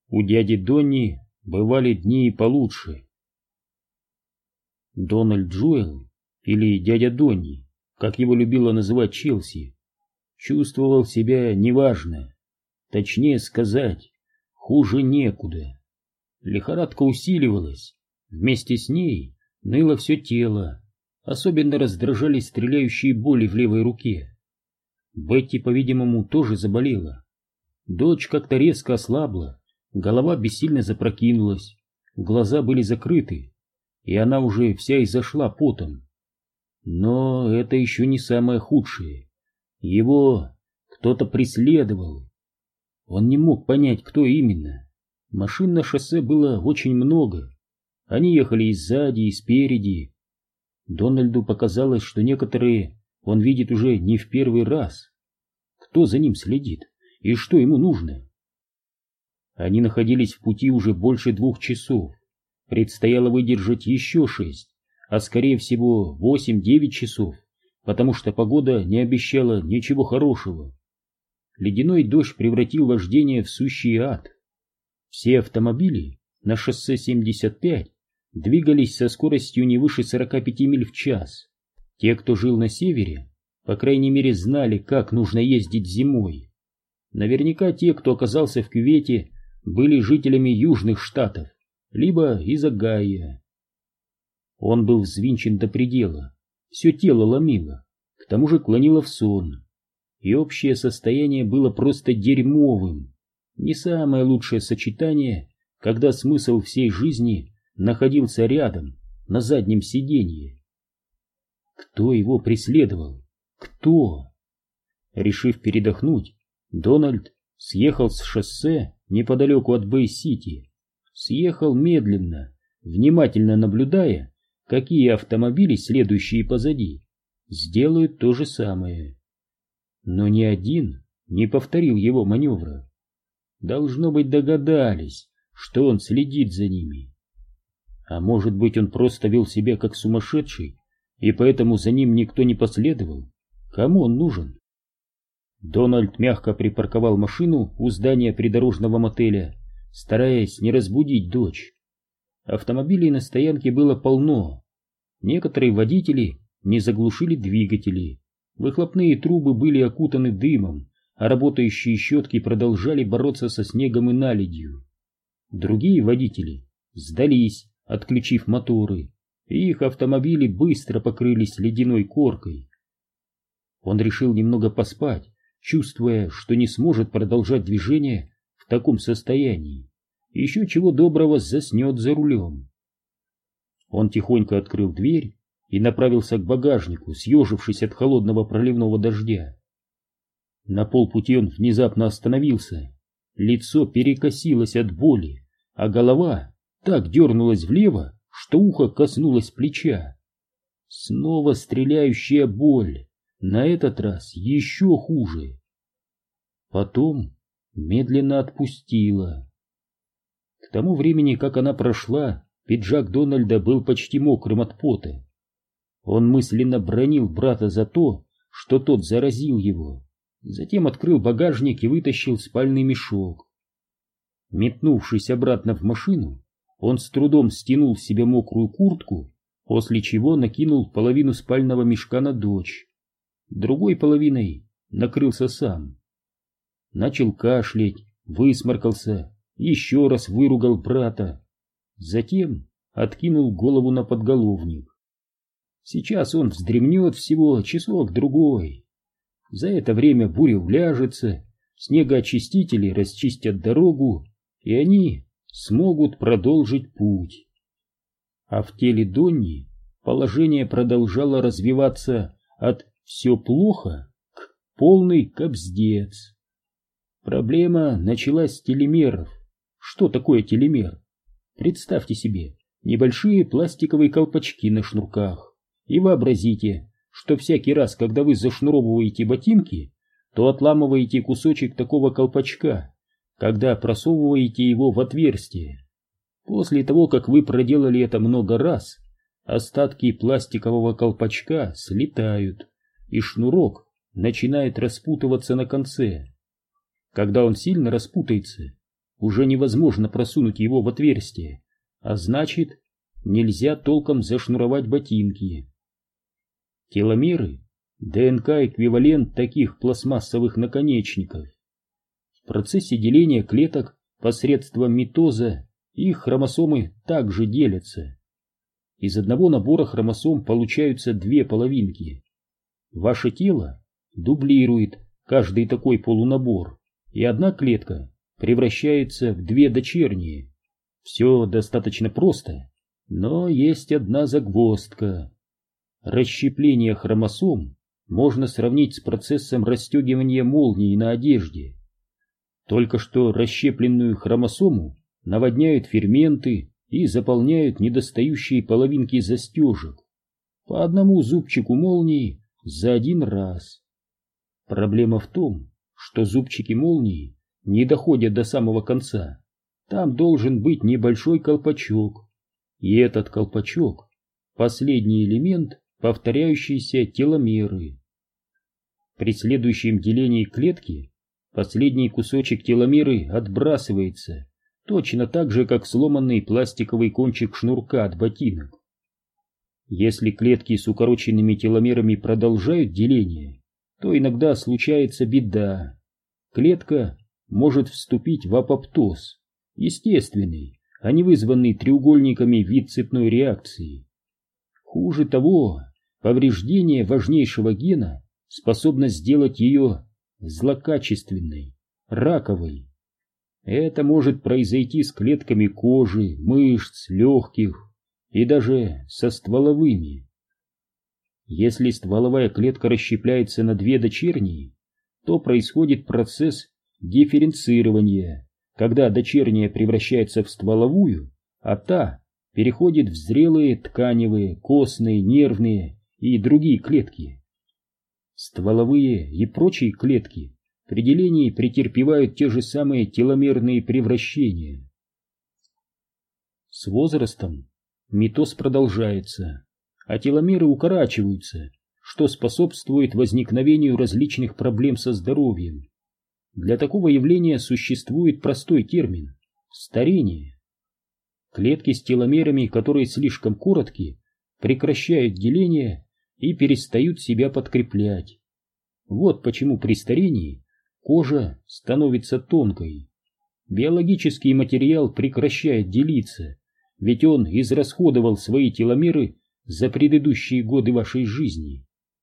У дяди Донни бывали дни и получше. Дональд Джоэл, или дядя Донни, как его любила называть Челси, чувствовал себя неважно, точнее сказать, хуже некуда. Лихорадка усиливалась, вместе с ней ныло все тело, особенно раздражали стреляющие боли в левой руке. Бетти, по-видимому, тоже заболела. Дочь как-то резко ослабла, голова бессильно запрокинулась, глаза были закрыты, и она уже вся изошла потом. Но это еще не самое худшее. Его кто-то преследовал. Он не мог понять, кто именно. Машин на шоссе было очень много. Они ехали и сзади, и спереди. Дональду показалось, что некоторые он видит уже не в первый раз. Кто за ним следит и что ему нужно? Они находились в пути уже больше 2 часов. Предстояло выдержать еще 6, а скорее всего 8-9 часов, потому что погода не обещала ничего хорошего. Ледяной дождь превратил вождение в сущий ад. Все автомобили на шоссе 75 двигались со скоростью не выше 45 миль в час. Те, кто жил на севере, по крайней мере, знали, как нужно ездить зимой. Наверняка те, кто оказался в кювете, были жителями южных штатов, либо из Огайо. Он был взвинчен до предела, все тело ломило, к тому же клонило в сон, и общее состояние было просто дерьмовым. Не самое лучшее сочетание, когда смысл всей жизни находился рядом, на заднем сиденье. Кто его преследовал? Кто? Решив передохнуть, Дональд съехал с шоссе неподалеку от Бэй-Сити. Съехал медленно, внимательно наблюдая, какие автомобили, следующие позади, сделают то же самое. Но ни один не повторил его маневра. Должно быть, догадались, что он следит за ними. А может быть, он просто вел себя как сумасшедший, и поэтому за ним никто не последовал? Кому он нужен? Дональд мягко припарковал машину у здания придорожного мотеля, стараясь не разбудить дочь. Автомобилей на стоянке было полно. Некоторые водители не заглушили двигатели, выхлопные трубы были окутаны дымом, а работающие щетки продолжали бороться со снегом и наледью. Другие водители сдались, отключив моторы, и их автомобили быстро покрылись ледяной коркой. Он решил немного поспать, чувствуя, что не сможет продолжать движение в таком состоянии. Еще чего доброго заснет за рулем. Он тихонько открыл дверь и направился к багажнику, съежившись от холодного проливного дождя. На полпути он внезапно остановился. Лицо перекосилось от боли, а голова так дернулась влево, что ухо коснулось плеча. Снова стреляющая боль, на этот раз еще хуже. Потом медленно отпустила. К тому времени, как она прошла, пиджак Дональда был почти мокрым от пота. Он мысленно бранил брата за то, что тот заразил его. Затем открыл багажник и вытащил спальный мешок. Метнувшись обратно в машину, он с трудом стянул с себя мокрую куртку, после чего накинул половину спального мешка на дочь. Другой половиной накрылся сам. Начал кашлять, высморкался, еще раз выругал брата. Затем откинул голову на подголовник. Сейчас он вздремнет всего часок-другой. За это время буря уляжется, снегоочистители расчистят дорогу, и они смогут продолжить путь. А в теле Донни положение продолжало развиваться от «все плохо» к «полный кабздец». Проблема началась с телемеров. Что такое телемер? Представьте себе небольшие пластиковые колпачки на шнурках и вообразите, что всякий раз, когда вы зашнуровываете ботинки, то отламываете кусочек такого колпачка, когда просовываете его в отверстие. После того, как вы проделали это много раз, остатки пластикового колпачка слетают, и шнурок начинает распутываться на конце. Когда он сильно распутается, уже невозможно просунуть его в отверстие, а значит, нельзя толком зашнуровать ботинки. Теломеры — ДНК-эквивалент таких пластмассовых наконечников. В процессе деления клеток посредством митоза их хромосомы также делятся. Из одного набора хромосом получаются две половинки. Ваше тело дублирует каждый такой полунабор, и одна клетка превращается в две дочерние. Все достаточно просто, но есть одна загвоздка. Расщепление хромосом можно сравнить с процессом расстегивания молний на одежде. Только что расщепленную хромосому наводняют ферменты и заполняют недостающие половинки застежек. По одному зубчику молнии за один раз. Проблема в том, что зубчики молнии не доходят до самого конца. Там должен быть небольшой колпачок. И этот колпачок — последний элемент повторяющейся теломеры. При следующем делении клетки последний кусочек теломеры отбрасывается, точно так же, как сломанный пластиковый кончик шнурка от ботинок. Если клетки с укороченными теломерами продолжают деление, то иногда случается беда. Клетка может вступить в апоптоз, естественный, а не вызванный треугольниками вид цепной реакции. Хуже того, повреждение важнейшего гена способно сделать ее злокачественной, раковой. Это может произойти с клетками кожи, мышц, легких и даже со стволовыми. Если стволовая клетка расщепляется на две дочерние, то происходит процесс дифференцирования, когда дочерняя превращается в стволовую, а та переходит в зрелые тканевые, костные, нервные и другие клетки. Стволовые и прочие клетки при делении претерпевают те же самые теломерные превращения. С возрастом митоз продолжается, а теломеры укорачиваются, что способствует возникновению различных проблем со здоровьем. Для такого явления существует простой термин – старение. Клетки с теломерами, которые слишком коротки, прекращают деление и перестают себя подкреплять. Вот почему при старении кожа становится тонкой. Биологический материал прекращает делиться, ведь он израсходовал свои теломеры за предыдущие годы вашей жизни.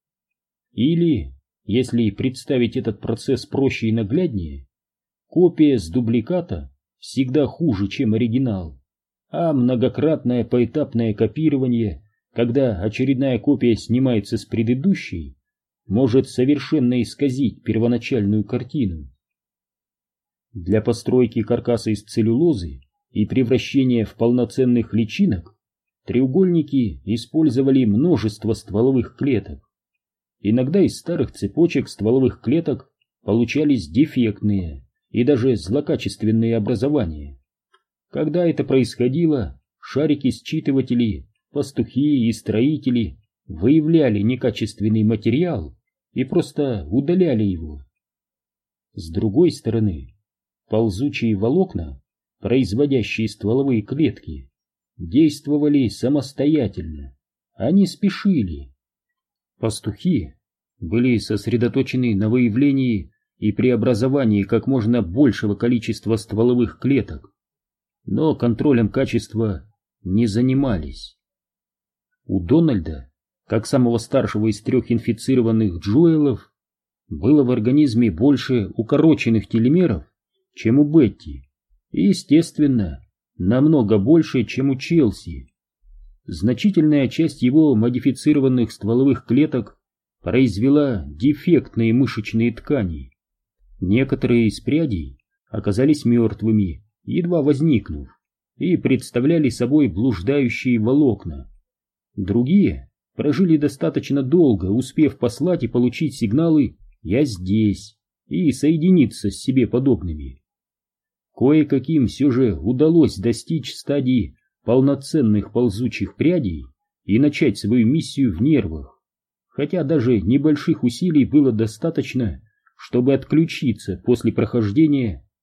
Или, если представить этот процесс проще и нагляднее, копия с дубликата всегда хуже, чем оригинал, а многократное поэтапное копирование, когда очередная копия снимается с предыдущей, может совершенно исказить первоначальную картину. Для постройки каркаса из целлюлозы и превращения в полноценных личинок треугольники использовали множество стволовых клеток. Иногда из старых цепочек стволовых клеток получались дефектные и даже злокачественные образования. Когда это происходило, шарики-считыватели, пастухи и строители выявляли некачественный материал и просто удаляли его. С другой стороны, ползучие волокна, производящие стволовые клетки, действовали самостоятельно, они спешили. Пастухи были сосредоточены на выявлении и преобразовании как можно большего количества стволовых клеток, но контролем качества не занимались. У Дональда, как самого старшего из 3 инфицированных Джоэлов, было в организме больше укороченных теломеров, чем у Бетти, и, естественно, намного больше, чем у Челси. Значительная часть его модифицированных стволовых клеток произвела дефектные мышечные ткани. Некоторые из прядей оказались мертвыми, едва возникнув, и представляли собой блуждающие волокна. Другие прожили достаточно долго, успев послать и получить сигналы «я здесь» и соединиться с себе подобными. Кое-каким все же удалось достичь стадии полноценных ползучих прядей и начать свою миссию в нервах, хотя даже небольших усилий было достаточно, чтобы отключиться после прохождения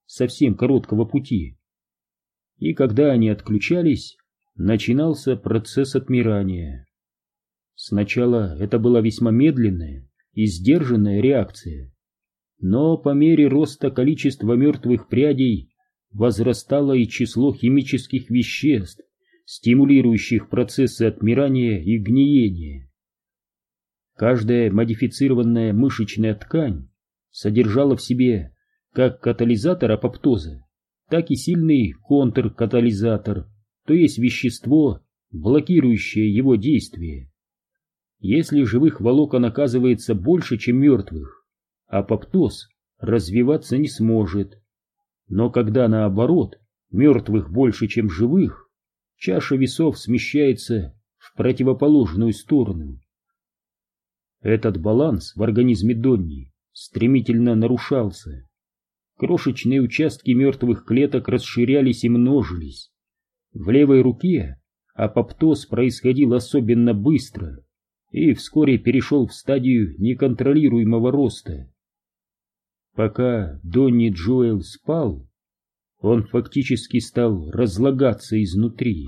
совсем короткого пути. И когда они отключались, начинался процесс отмирания. Сначала это была весьма медленная и сдержанная реакция, но по мере роста количества мертвых прядей возрастало и число химических веществ, стимулирующих процессы отмирания и гниения. Каждая модифицированная мышечная ткань содержала в себе как катализатор апоптоза, так и сильный контркатализатор, то есть вещество, блокирующее его действие. Если живых волокон оказывается больше, чем мертвых, апоптоз развиваться не сможет. Но когда наоборот, мертвых больше, чем живых, чаша весов смещается в противоположную сторону. Этот баланс в организме Донни стремительно нарушался. Крошечные участки мертвых клеток расширялись и множились. В левой руке апоптоз происходил особенно быстро и вскоре перешел в стадию неконтролируемого роста. Пока Донни Джоэл спал, он фактически стал разлагаться изнутри.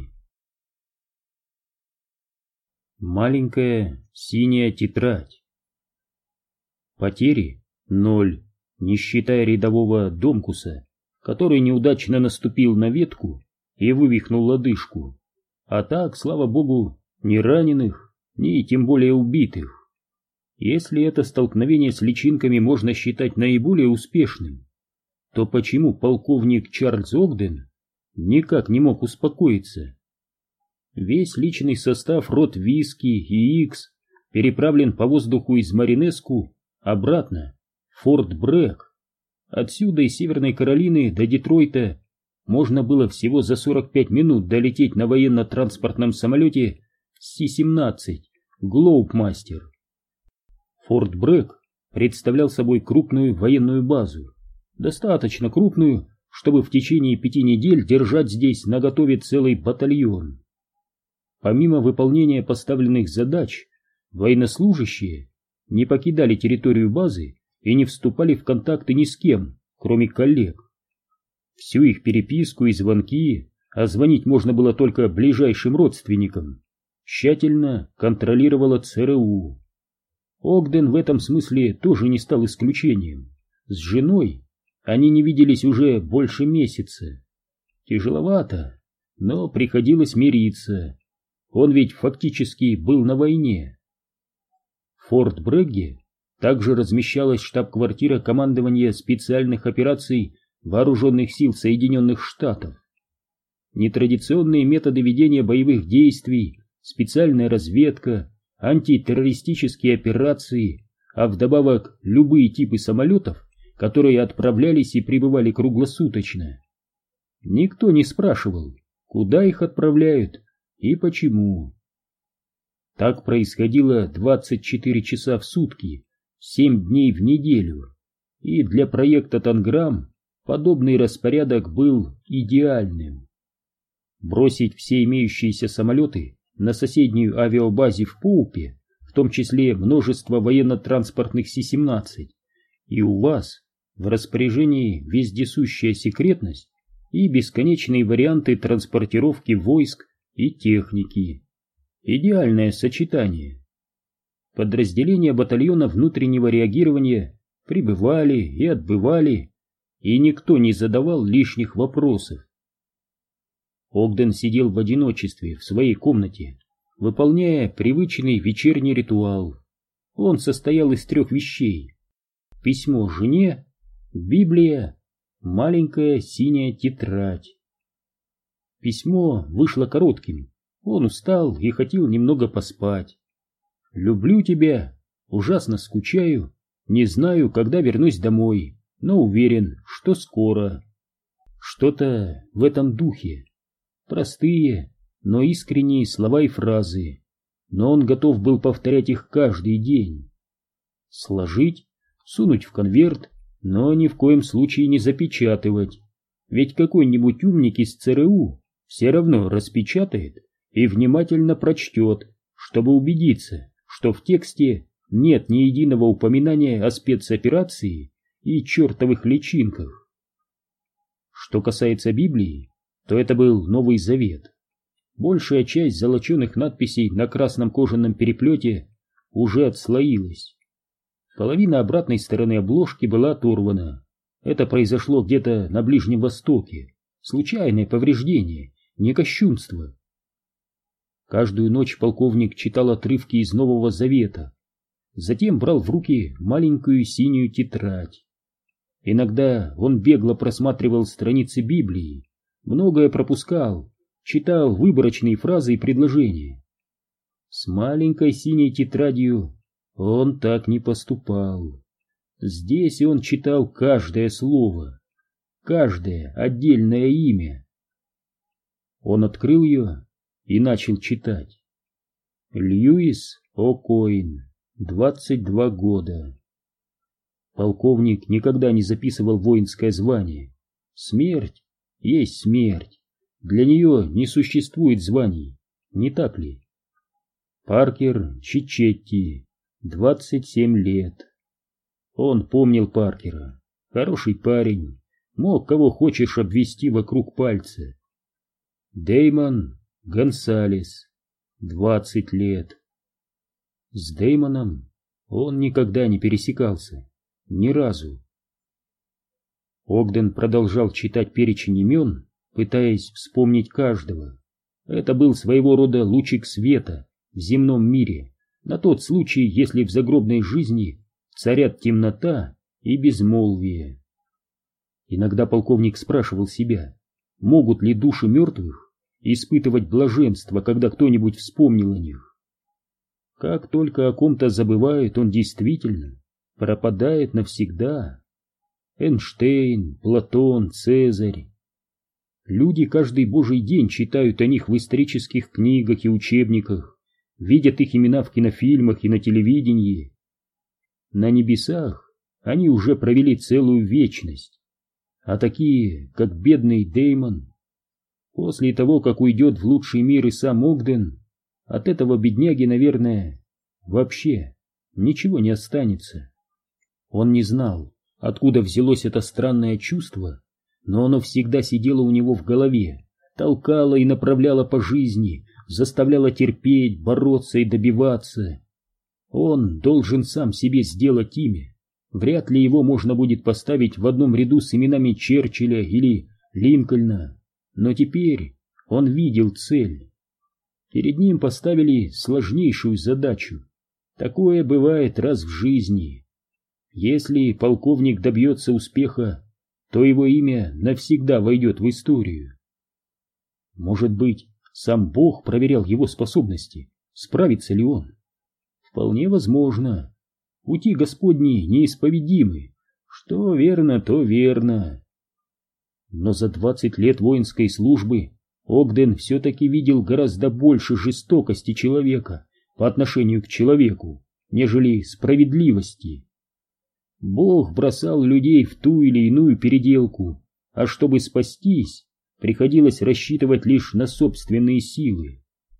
Маленькая синяя тетрадь. Потери — 0, не считая рядового Домкуса, который неудачно наступил на ветку и вывихнул лодыжку. А так, слава богу, ни раненых, ни тем более убитых. Если это столкновение с личинками можно считать наиболее успешным, то почему полковник Чарльз Огден никак не мог успокоиться? Весь личный состав рот Виски и Икс переправлен по воздуху из Маринеску обратно в Форт Брэк. Отсюда из Северной Каролины до Детройта можно было всего за 45 минут долететь на военно-транспортном самолете Си-17 Глоубмастер. Форт Брэк представлял собой крупную военную базу, достаточно крупную, чтобы в течение 5 недель держать здесь наготове целый батальон. Помимо выполнения поставленных задач, военнослужащие не покидали территорию базы и не вступали в контакты ни с кем, кроме коллег. Всю их переписку и звонки, а звонить можно было только ближайшим родственникам, тщательно контролировала ЦРУ. Огден в этом смысле тоже не стал исключением. С женой они не виделись уже больше месяца. Тяжеловато, но приходилось мириться. Он ведь фактически был на войне. В Форт Брэгге также размещалась штаб-квартира командования специальных операций Вооруженных сил Соединенных Штатов. Нетрадиционные методы ведения боевых действий, специальная разведка, антитеррористические операции, а вдобавок любые типы самолетов, которые отправлялись и прибывали круглосуточно. Никто не спрашивал, куда их отправляют и почему. Так происходило 24 часа в сутки, 7 дней в неделю, и для проекта «Танграм» подобный распорядок был идеальным. Бросить все имеющиеся самолеты на соседнюю авиабазе в Поупе, в том числе множество военно-транспортных Си-17, и у вас в распоряжении вездесущая секретность и бесконечные варианты транспортировки войск и техники. Идеальное сочетание. Подразделения батальона внутреннего реагирования прибывали и отбывали, и никто не задавал лишних вопросов. Огден сидел в одиночестве в своей комнате, выполняя привычный вечерний ритуал. Он состоял из 3 вещей: письмо жене, Библия, маленькая синяя тетрадь. Письмо вышло коротким, он устал и хотел немного поспать. «Люблю тебя, ужасно скучаю, не знаю, когда вернусь домой, но уверен, что скоро». Что-то в этом духе. Простые, но искренние слова и фразы, но он готов был повторять их каждый день. Сложить, сунуть в конверт, но ни в коем случае не запечатывать, ведь какой-нибудь умник из ЦРУ все равно распечатает и внимательно прочтет, чтобы убедиться, что в тексте нет ни единого упоминания о спецоперации и чертовых личинках. Что касается Библии, то это был Новый Завет. Большая часть золоченых надписей на красном кожаном переплете уже отслоилась. Половина обратной стороны обложки была оторвана. Это произошло где-то на Ближнем Востоке. Случайное повреждение, не кощунство. Каждую ночь полковник читал отрывки из Нового Завета, затем брал в руки маленькую синюю тетрадь. Иногда он бегло просматривал страницы Библии, многое пропускал, читал выборочные фразы и предложения. С маленькой синей тетрадью он так не поступал. Здесь он читал каждое слово, каждое отдельное имя. Он открыл ее и начал читать. Льюис О'Коин, 22 года. Полковник никогда не записывал воинское звание. Смерть есть смерть. Для нее не существует званий, не так ли? Паркер Чичетти, 27 лет. Он помнил Паркера. Хороший парень, мог кого хочешь обвести вокруг пальца. Дэймон Гонсалес, 20 лет. С Дэймоном он никогда не пересекался, ни разу. Огден продолжал читать перечень имен, пытаясь вспомнить каждого. Это был своего рода лучик света в земном мире, на тот случай, если в загробной жизни царят темнота и безмолвие. Иногда полковник спрашивал себя, могут ли души мертвых испытывать блаженство, когда кто-нибудь вспомнил о них. Как только о ком-то забывает, он действительно пропадает навсегда. Эйнштейн, Платон, Цезарь. Люди каждый божий день читают о них в исторических книгах и учебниках, видят их имена в кинофильмах и на телевидении. На небесах они уже провели целую вечность, а такие, как бедный Дэймон, после того, как уйдет в лучший мир и сам Огден, от этого бедняги, наверное, вообще ничего не останется. Он не знал, откуда взялось это странное чувство, но оно всегда сидело у него в голове, толкало и направляло по жизни, заставляло терпеть, бороться и добиваться. Он должен сам себе сделать имя. Вряд ли его можно будет поставить в одном ряду с именами Черчилля или Линкольна. Но теперь он видел цель. Перед ним поставили сложнейшую задачу. Такое бывает раз в жизни. Если полковник добьется успеха, то его имя навсегда войдет в историю. Может быть, сам Бог проверял его способности, справится ли он? Вполне возможно. Пути Господни неисповедимы. Что верно, то верно. Но за 20 лет воинской службы Огден все-таки видел гораздо больше жестокости человека по отношению к человеку, нежели справедливости. Бог бросал людей в ту или иную переделку, а чтобы спастись, приходилось рассчитывать лишь на собственные силы.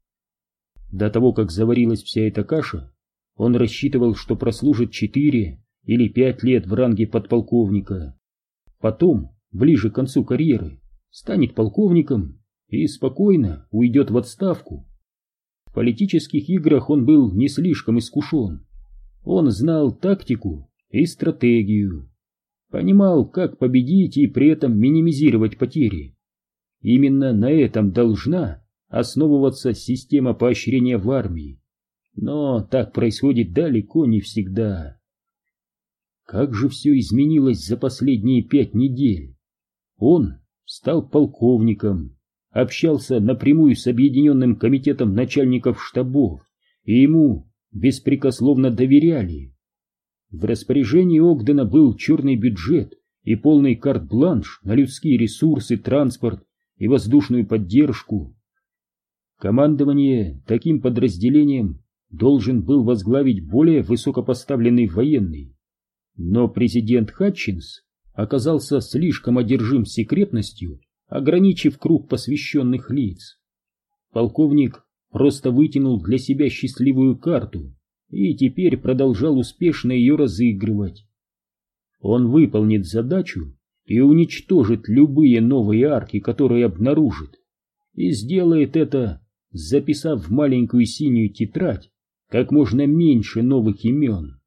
До того, как заварилась вся эта каша, он рассчитывал, что прослужит 4 или 5 лет в ранге подполковника. Потом, ближе к концу карьеры, станет полковником и спокойно уйдет в отставку. В политических играх он был не слишком искушен. Он знал тактику и стратегию, понимал, как победить и при этом минимизировать потери. Именно на этом должна основываться система поощрения в армии. Но так происходит далеко не всегда. Как же все изменилось за последние 5 недель? Он стал полковником, общался напрямую с Объединенным комитетом начальников штабов, и ему беспрекословно доверяли. В распоряжении Огдена был черный бюджет и полный карт-бланш на людские ресурсы, транспорт и воздушную поддержку. Командование таким подразделением должен был возглавить более высокопоставленный военный. Но президент Хатчинс оказался слишком одержим секретностью, ограничив круг посвященных лиц. Полковник просто вытянул для себя счастливую карту и теперь продолжал успешно ее разыгрывать. Он выполнит задачу и уничтожит любые новые арки, которые обнаружит, и сделает это, записав в маленькую синюю тетрадь как можно меньше новых имен.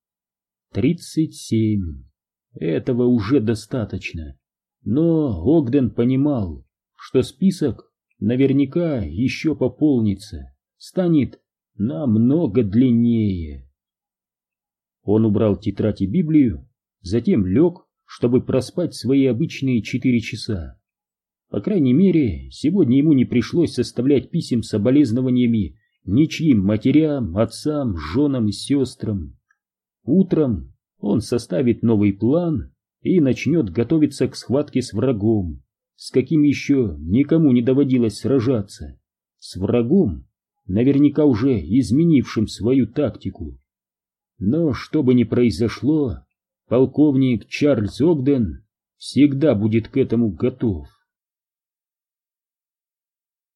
37. Этого уже достаточно. Но Огден понимал, что список наверняка еще пополнится, станет намного длиннее. Он убрал тетрадь и Библию, затем лег, чтобы проспать свои обычные 4 часа. По крайней мере, сегодня ему не пришлось составлять писем с соболезнованиями ничьим матерям, отцам, женам и сестрам. Утром он составит новый план и начнет готовиться к схватке с врагом, с каким еще никому не доводилось сражаться, с врагом, наверняка уже изменившим свою тактику. Но что бы ни произошло, полковник Чарльз Огден всегда будет к этому готов.